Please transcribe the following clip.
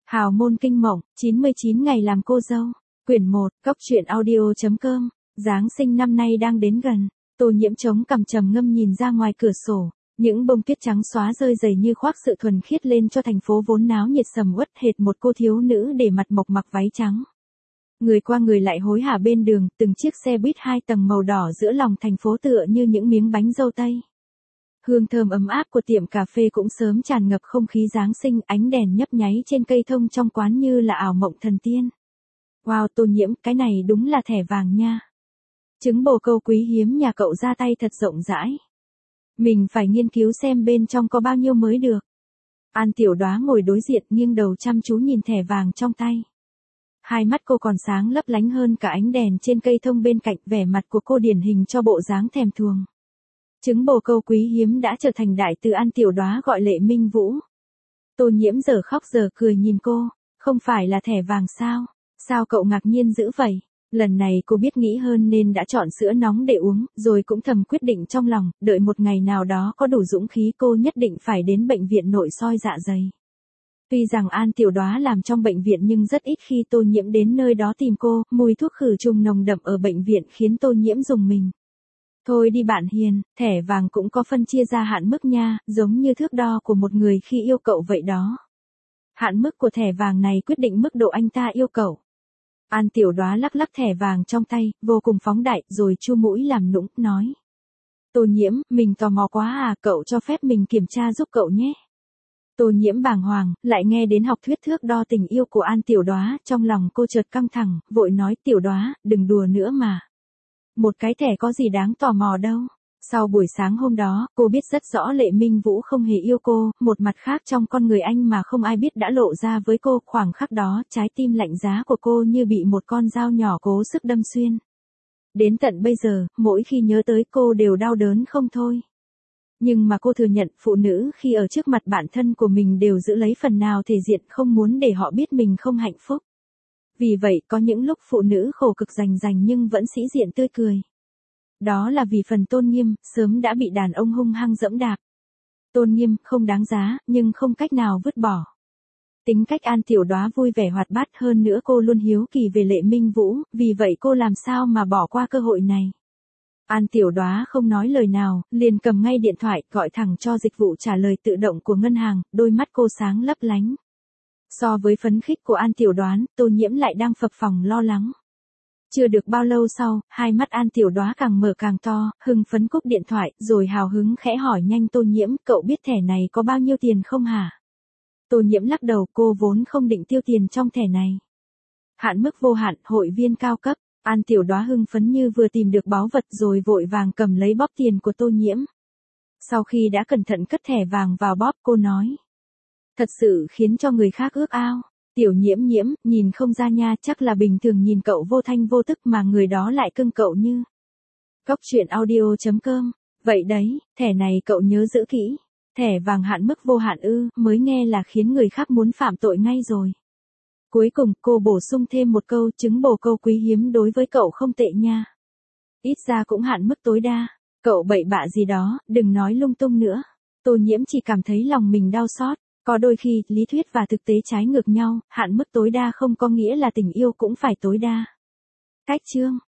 Hào môn kinh mộng, 99 ngày làm cô dâu. Quyển 1, Cóc truyện audio.com. Giáng sinh năm nay đang đến gần. Tô Nhiễm chống cằm trầm ngâm nhìn ra ngoài cửa sổ. Những bông tuyết trắng xóa rơi dày như khoác sự thuần khiết lên cho thành phố vốn náo nhiệt sầm uất hệt một cô thiếu nữ để mặt mộc mặc váy trắng. Người qua người lại hối hả bên đường, từng chiếc xe buýt 2 tầng màu đỏ giữa lòng thành phố tựa như những miếng bánh dâu tây. Hương thơm ấm áp của tiệm cà phê cũng sớm tràn ngập không khí Giáng sinh, ánh đèn nhấp nháy trên cây thông trong quán như là ảo mộng thần tiên. Wow, Tô Nhiễm, cái này đúng là thẻ vàng nha. Trứng bồ câu quý hiếm nhà cậu ra tay thật rộng rãi. Mình phải nghiên cứu xem bên trong có bao nhiêu mới được. An Tiểu Đóa ngồi đối diện nghiêng đầu chăm chú nhìn thẻ vàng trong tay. Hai mắt cô còn sáng lấp lánh hơn cả ánh đèn trên cây thông bên cạnh, vẻ mặt của cô điển hình cho bộ dáng thèm thuồng. Trứng bồ câu quý hiếm đã trở thành đại từ An Tiểu Đóa gọi Lệ Minh Vũ. Tô Nhiễm giờ khóc giờ cười nhìn cô, không phải là thẻ vàng sao? Sao cậu ngạc nhiên dữ vậy? Lần này cô biết nghĩ hơn nên đã chọn sữa nóng để uống, rồi cũng thầm quyết định trong lòng, đợi một ngày nào đó có đủ dũng khí cô nhất định phải đến bệnh viện nội soi dạ dày. Tuy rằng An Tiểu Đóa làm trong bệnh viện nhưng rất ít khi Tô Nhiễm đến nơi đó tìm cô, mùi thuốc khử trùng nồng đậm ở bệnh viện khiến Tô Nhiễm rùng mình. Thôi đi bạn hiền, thẻ vàng cũng có phân chia ra hạn mức nha, giống như thước đo của một người khi yêu cậu vậy đó. Hạn mức của thẻ vàng này quyết định mức độ anh ta yêu cậu. An Tiểu Đóa lắc lắc thẻ vàng trong tay, vô cùng phóng đại, rồi chu mũi làm nũng, nói. Tô Nhiễm, mình tò mò quá à, cậu cho phép mình kiểm tra giúp cậu nhé. Tô Nhiễm bàng hoàng, lại nghe đến học thuyết thước đo tình yêu của An Tiểu Đóa, trong lòng cô chợt căng thẳng, vội nói Tiểu Đóa, đừng đùa nữa mà. Một cái thẻ có gì đáng tò mò đâu. Sau buổi sáng hôm đó, cô biết rất rõ Lệ Minh Vũ không hề yêu cô, một mặt khác trong con người anh mà không ai biết đã lộ ra với cô, khoảng khắc đó, trái tim lạnh giá của cô như bị một con dao nhỏ cố sức đâm xuyên. Đến tận bây giờ, mỗi khi nhớ tới cô đều đau đớn không thôi. Nhưng mà cô thừa nhận, phụ nữ khi ở trước mặt bạn thân của mình đều giữ lấy phần nào thể diện, không muốn để họ biết mình không hạnh phúc. Vì vậy, có những lúc phụ nữ khổ cực rành nhưng vẫn sĩ diện tươi cười. Đó là vì phần tôn nghiêm, sớm đã bị đàn ông hung hăng dẫm đạp. Tôn nghiêm, không đáng giá, nhưng không cách nào vứt bỏ. Tính cách An Tiểu Đóa vui vẻ hoạt bát, hơn nữa cô luôn hiếu kỳ về Lệ Minh Vũ, vì vậy cô làm sao mà bỏ qua cơ hội này. An Tiểu Đóa không nói lời nào, liền cầm ngay điện thoại, gọi thẳng cho dịch vụ trả lời tự động của ngân hàng, đôi mắt cô sáng lấp lánh. So với phấn khích của An Tiểu Đóa, Tô Nhiễm lại đang phập phồng lo lắng. Chưa được bao lâu sau, hai mắt An Tiểu Đóa càng mở càng to, hưng phấn cúp điện thoại, rồi hào hứng khẽ hỏi nhanh Tô Nhiễm, cậu biết thẻ này có bao nhiêu tiền không hả? Tô Nhiễm lắc đầu, cô vốn không định tiêu tiền trong thẻ này. Hạn mức vô hạn, hội viên cao cấp. An Tiểu Đóa hưng phấn như vừa tìm được báu vật rồi vội vàng cầm lấy bóp tiền của Tô Nhiễm. Sau khi đã cẩn thận cất thẻ vàng vào bóp, cô nói. Thật sự khiến cho người khác ước ao. Tiểu Nhiễm Nhiễm, nhìn không ra nha, chắc là bình thường nhìn cậu vô thanh vô tức mà người đó lại cưng cậu như. Cóc truyện audio.com. Vậy đấy, thẻ này cậu nhớ giữ kỹ. Thẻ vàng hạn mức vô hạn ư, mới nghe là khiến người khác muốn phạm tội ngay rồi. Cuối cùng, cô bổ sung thêm một câu, trứng bồ câu quý hiếm đối với cậu không tệ nha. Ít ra cũng hạn mức tối đa. Cậu bậy bạ gì đó, đừng nói lung tung nữa. Tô Nhiễm chỉ cảm thấy lòng mình đau xót. Có đôi khi, lý thuyết và thực tế trái ngược nhau, hạn mức tối đa không có nghĩa là tình yêu cũng phải tối đa. Cách chương